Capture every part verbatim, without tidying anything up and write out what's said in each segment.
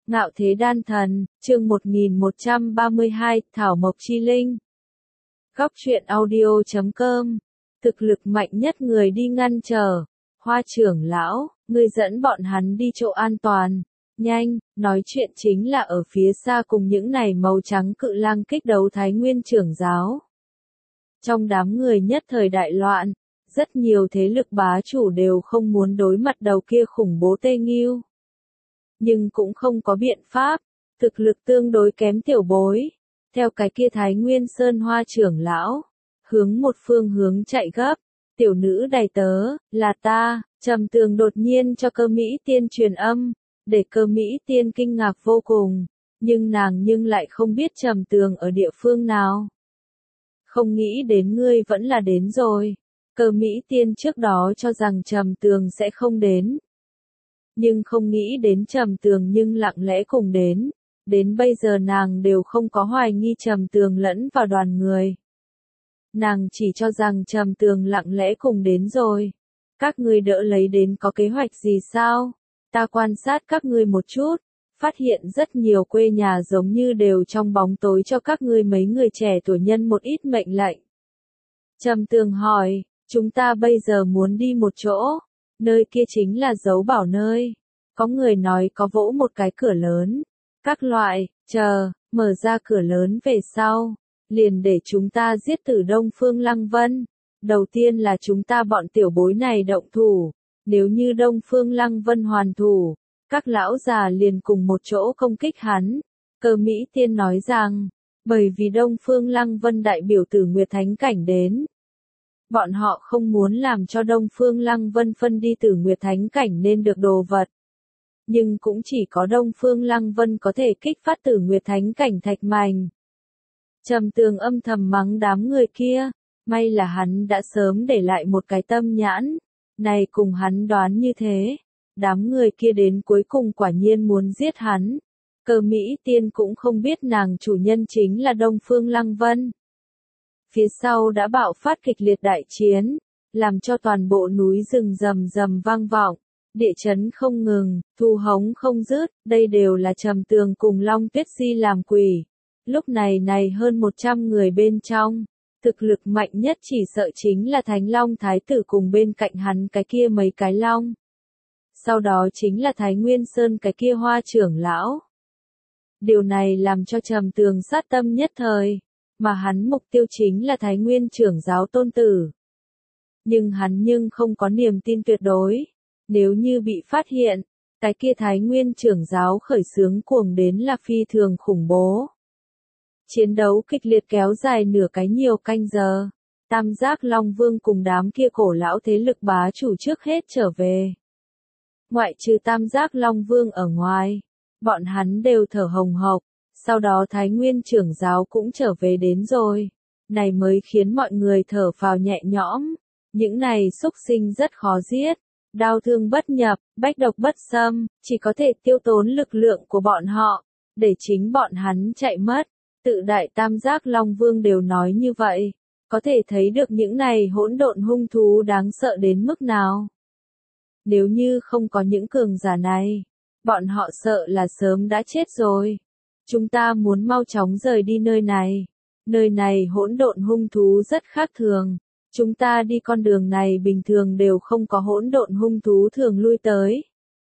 Ngạo Thế Đan Thần, chương một nghìn một trăm ba mươi hai, Thảo Mộc Chi Linh. Góc truyện audio chấm com. Thực lực mạnh nhất người đi ngăn trở. Hoa trưởng lão, ngươi dẫn bọn hắn đi chỗ an toàn. Nhanh, nói chuyện chính là ở phía xa cùng những này màu trắng cự lang kích đấu Thái Nguyên trưởng giáo. Trong đám người nhất thời đại loạn, rất nhiều thế lực bá chủ đều không muốn đối mặt đầu kia khủng bố Tê Nghiêu. Nhưng cũng không có biện pháp, thực lực tương đối kém tiểu bối. Theo cái kia Thái Nguyên Sơn Hoa trưởng lão, hướng một phương hướng chạy gấp, tiểu nữ đầy tớ, là ta, Trầm Tường đột nhiên cho Cơ Mỹ Tiên truyền âm, để Cơ Mỹ Tiên kinh ngạc vô cùng, nhưng nàng nhưng lại không biết Trầm Tường ở địa phương nào. Không nghĩ đến ngươi vẫn là đến rồi, Cơ Mỹ Tiên trước đó cho rằng Trầm Tường sẽ không đến. Nhưng không nghĩ đến Trầm Tường nhưng lặng lẽ cùng đến, đến bây giờ nàng đều không có hoài nghi Trầm Tường lẫn vào đoàn người. Nàng chỉ cho rằng Trầm Tường lặng lẽ cùng đến rồi. Các ngươi đỡ lấy đến có kế hoạch gì sao? Ta quan sát các ngươi một chút, phát hiện rất nhiều quê nhà giống như đều trong bóng tối cho các ngươi mấy người trẻ tuổi nhân một ít mệnh lệnh. Trầm Tường hỏi, chúng ta bây giờ muốn đi một chỗ. Nơi kia chính là dấu bảo nơi. Có người nói có vỗ một cái cửa lớn. Các loại, chờ, mở ra cửa lớn về sau. Liền để chúng ta giết tử Đông Phương Lăng Vân. Đầu tiên là chúng ta bọn tiểu bối này động thủ. Nếu như Đông Phương Lăng Vân hoàn thủ, các lão già liền cùng một chỗ công kích hắn. Cơ Mỹ Tiên nói rằng, bởi vì Đông Phương Lăng Vân đại biểu Tử Nguyệt Thánh Cảnh đến. Bọn họ không muốn làm cho Đông Phương Lăng Vân phân đi Tử Nguyệt Thánh Cảnh nên được đồ vật. Nhưng cũng chỉ có Đông Phương Lăng Vân có thể kích phát Tử Nguyệt Thánh Cảnh thạch mành. Trầm Tường âm thầm mắng đám người kia, may là hắn đã sớm để lại một cái tâm nhãn, này cùng hắn đoán như thế, đám người kia đến cuối cùng quả nhiên muốn giết hắn. Cơ Mỹ Tiên cũng không biết nàng chủ nhân chính là Đông Phương Lăng Vân. Phía sau đã bạo phát kịch liệt đại chiến, làm cho toàn bộ núi rừng rầm rầm vang vọng, địa chấn không ngừng, thu hống không dứt, đây đều là Trầm Tường cùng Long Tuyết Di làm quỷ. Lúc này này hơn một trăm người bên trong, thực lực mạnh nhất chỉ sợ chính là Thánh Long Thái Tử cùng bên cạnh hắn cái kia mấy cái long. Sau đó chính là Thái Nguyên Sơn cái kia Hoa trưởng lão. Điều này làm cho Trầm Tường sát tâm nhất thời. Mà hắn mục tiêu chính là Thái Nguyên trưởng giáo tôn tử. Nhưng hắn nhưng không có niềm tin tuyệt đối. Nếu như bị phát hiện, cái kia Thái Nguyên trưởng giáo khởi xướng cuồng đến là phi thường khủng bố. Chiến đấu kịch liệt kéo dài nửa cái nhiều canh giờ. Tam Giác Long Vương cùng đám kia cổ lão thế lực bá chủ trước hết trở về. Ngoại trừ Tam Giác Long Vương ở ngoài, bọn hắn đều thở hồng hộc. Sau đó Thái Nguyên trưởng giáo cũng trở về đến rồi. Này mới khiến mọi người thở phào nhẹ nhõm. Những này xúc sinh rất khó giết. Đau thương bất nhập, bách độc bất xâm, chỉ có thể tiêu tốn lực lượng của bọn họ, để chính bọn hắn chạy mất. Tự đại Tam Giác Long Vương đều nói như vậy. Có thể thấy được những này hỗn độn hung thú đáng sợ đến mức nào. Nếu như không có những cường giả này, bọn họ sợ là sớm đã chết rồi. Chúng ta muốn mau chóng rời đi nơi này. Nơi này hỗn độn hung thú rất khác thường. Chúng ta đi con đường này bình thường đều không có hỗn độn hung thú thường lui tới.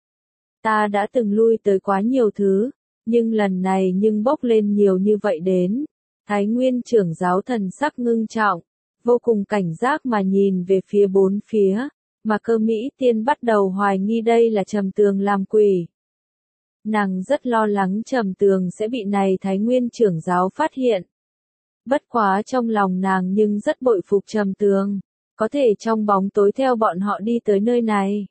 Ta đã từng lui tới quá nhiều thứ, nhưng lần này nhưng bốc lên nhiều như vậy đến. Thái Nguyên trưởng giáo thần sắc ngưng trọng, vô cùng cảnh giác mà nhìn về phía bốn phía, mà Cơ Mỹ Tiên bắt đầu hoài nghi đây là Trầm Tường làm quỷ. Nàng rất lo lắng Trầm Tường sẽ bị này Thái Nguyên trưởng giáo phát hiện. Bất quá trong lòng nàng nhưng rất bội phục Trầm Tường, có thể trong bóng tối theo bọn họ đi tới nơi này.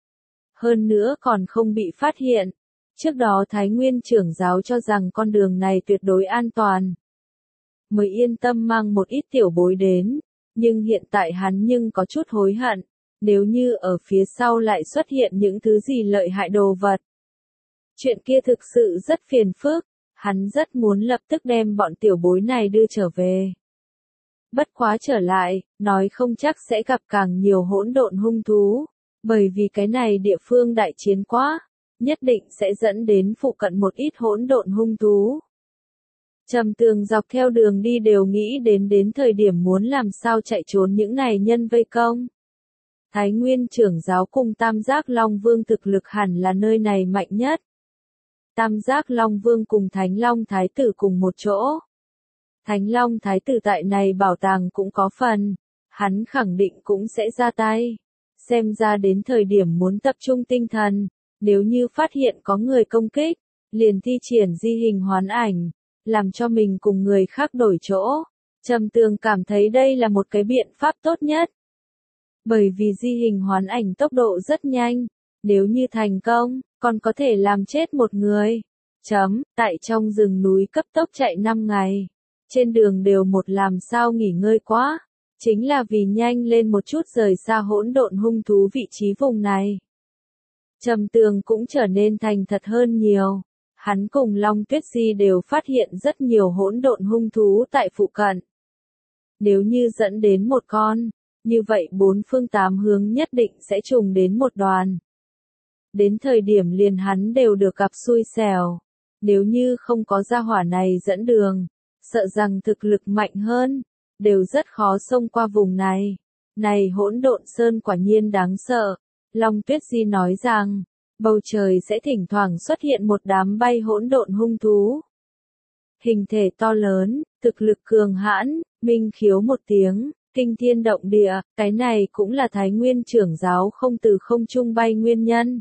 Hơn nữa còn không bị phát hiện. Trước đó Thái Nguyên trưởng giáo cho rằng con đường này tuyệt đối an toàn. Mới yên tâm mang một ít tiểu bối đến, nhưng hiện tại hắn nhưng có chút hối hận, nếu như ở phía sau lại xuất hiện những thứ gì lợi hại đồ vật. Chuyện kia thực sự rất phiền phức, hắn rất muốn lập tức đem bọn tiểu bối này đưa trở về. Bất quá trở lại, nói không chắc sẽ gặp càng nhiều hỗn độn hung thú, bởi vì cái này địa phương đại chiến quá, nhất định sẽ dẫn đến phụ cận một ít hỗn độn hung thú. Trầm Tường dọc theo đường đi đều nghĩ đến đến thời điểm muốn làm sao chạy trốn những này nhân vây công. Thái Nguyên trưởng giáo cùng Tam Giác Long Vương thực lực hẳn là nơi này mạnh nhất. Tam Giác Long Vương cùng Thánh Long Thái Tử cùng một chỗ. Thánh Long Thái Tử tại này bảo tàng cũng có phần, hắn khẳng định cũng sẽ ra tay. Xem ra đến thời điểm muốn tập trung tinh thần, nếu như phát hiện có người công kích, liền thi triển di hình hoán ảnh, làm cho mình cùng người khác đổi chỗ. Trầm Tường cảm thấy đây là một cái biện pháp tốt nhất. Bởi vì di hình hoán ảnh tốc độ rất nhanh, nếu như thành công, còn có thể làm chết một người. Chấm, tại trong rừng núi cấp tốc chạy năm ngày. Trên đường đều một làm sao nghỉ ngơi quá. Chính là vì nhanh lên một chút rời xa hỗn độn hung thú vị trí vùng này. Trầm Tường cũng trở nên thành thật hơn nhiều. Hắn cùng Long Tuyết Di đều phát hiện rất nhiều hỗn độn hung thú tại phụ cận. Nếu như dẫn đến một con, như vậy bốn phương tám hướng nhất định sẽ trùng đến một đoàn. Đến thời điểm liền hắn đều được gặp xui xẻo. Nếu như không có gia hỏa này dẫn đường, sợ rằng thực lực mạnh hơn, đều rất khó xông qua vùng này. Này hỗn độn sơn quả nhiên đáng sợ. Long Tuyết Di nói rằng, bầu trời sẽ thỉnh thoảng xuất hiện một đám bay hỗn độn hung thú. Hình thể to lớn, thực lực cường hãn, minh khiếu một tiếng, kinh thiên động địa, cái này cũng là Thái Nguyên trưởng giáo không từ không trung bay nguyên nhân.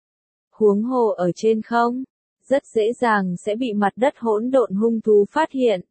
Huống hồ ở trên không, rất dễ dàng sẽ bị mặt đất hỗn độn hung thú phát hiện.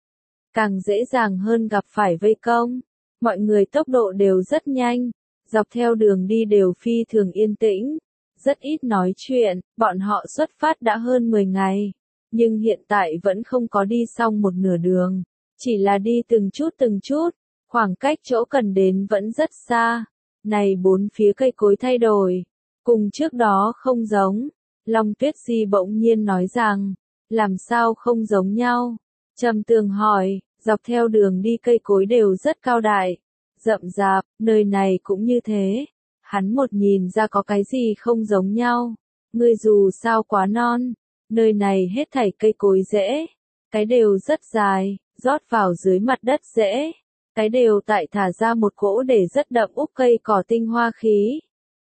Càng dễ dàng hơn gặp phải vây công, mọi người tốc độ đều rất nhanh, dọc theo đường đi đều phi thường yên tĩnh, rất ít nói chuyện, bọn họ xuất phát đã hơn mười ngày, nhưng hiện tại vẫn không có đi xong một nửa đường, chỉ là đi từng chút từng chút, khoảng cách chỗ cần đến vẫn rất xa. Này bốn phía cây cối thay đổi, cùng trước đó không giống. Long Tuyết Di bỗng nhiên nói rằng, làm sao không giống nhau? Trầm Tường hỏi, dọc theo đường đi cây cối đều rất cao đại, rậm rạp, nơi này cũng như thế. Hắn một nhìn ra có cái gì không giống nhau. Ngươi dù sao quá non, nơi này hết thảy cây cối rễ, cái đều rất dài, rót vào dưới mặt đất rễ, cái đều tại thả ra một cỗ để rất đậm úc cây cỏ tinh hoa khí.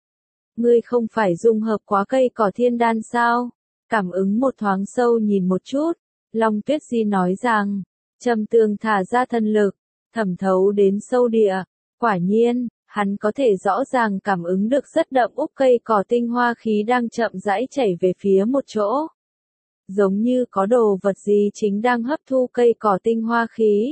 Ngươi không phải dung hợp quá cây cỏ thiên đan sao? Cảm ứng một thoáng sâu nhìn một chút, Long Tuyết Di nói rằng, Trầm Tường thả ra thần lực, thẩm thấu đến sâu địa, quả nhiên, hắn có thể rõ ràng cảm ứng được rất đậm úc cây cỏ tinh hoa khí đang chậm rãi chảy về phía một chỗ. Giống như có đồ vật gì chính đang hấp thu cây cỏ tinh hoa khí.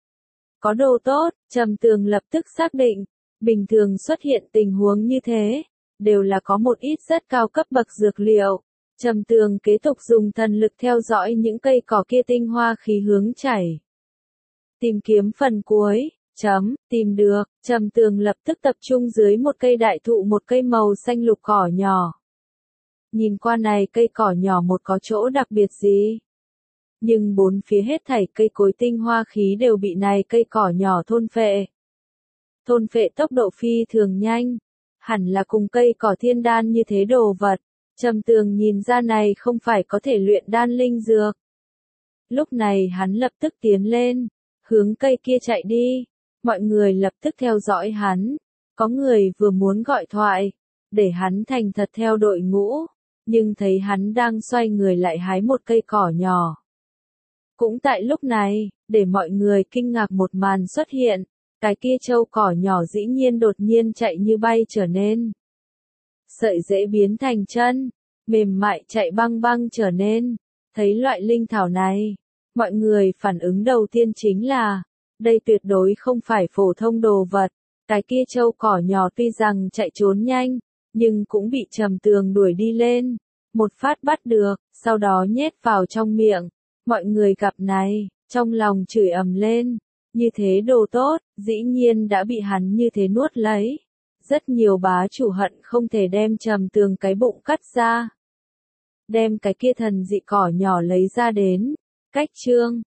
Có đồ tốt, Trầm Tường lập tức xác định, bình thường xuất hiện tình huống như thế, đều là có một ít rất cao cấp bậc dược liệu. Trầm Tường kế tục dùng thần lực theo dõi những cây cỏ kia tinh hoa khí hướng chảy. Tìm kiếm phần cuối, chấm, tìm được, Trầm Tường lập tức tập trung dưới một cây đại thụ một cây màu xanh lục cỏ nhỏ. Nhìn qua này cây cỏ nhỏ một có chỗ đặc biệt gì? Nhưng bốn phía hết thảy cây cối tinh hoa khí đều bị này cây cỏ nhỏ thôn phệ. Thôn phệ tốc độ phi thường nhanh, hẳn là cùng cây cỏ thiên đan như thế đồ vật. Trầm Tường nhìn ra này không phải có thể luyện đan linh dược. Lúc này hắn lập tức tiến lên, hướng cây kia chạy đi. Mọi người lập tức theo dõi hắn. Có người vừa muốn gọi thoại, để hắn thành thật theo đội ngũ, nhưng thấy hắn đang xoay người lại hái một cây cỏ nhỏ. Cũng tại lúc này, để mọi người kinh ngạc một màn xuất hiện, cái kia trâu cỏ nhỏ dĩ nhiên đột nhiên chạy như bay trở nên. Sợi rễ biến thành chân, mềm mại chạy băng băng trở nên. Thấy loại linh thảo này, mọi người phản ứng đầu tiên chính là, đây tuyệt đối không phải phổ thông đồ vật. Cái kia trâu cỏ nhỏ tuy rằng chạy trốn nhanh, nhưng cũng bị Trầm Tường đuổi đi lên. Một phát bắt được, sau đó nhét vào trong miệng. Mọi người gặp này, trong lòng chửi ầm lên. Như thế đồ tốt, dĩ nhiên đã bị hắn như thế nuốt lấy. Rất nhiều bá chủ hận không thể đem Trầm Tường cái bụng cắt ra. Đem cái kia thần dị cỏ nhỏ lấy ra đến. Cách chương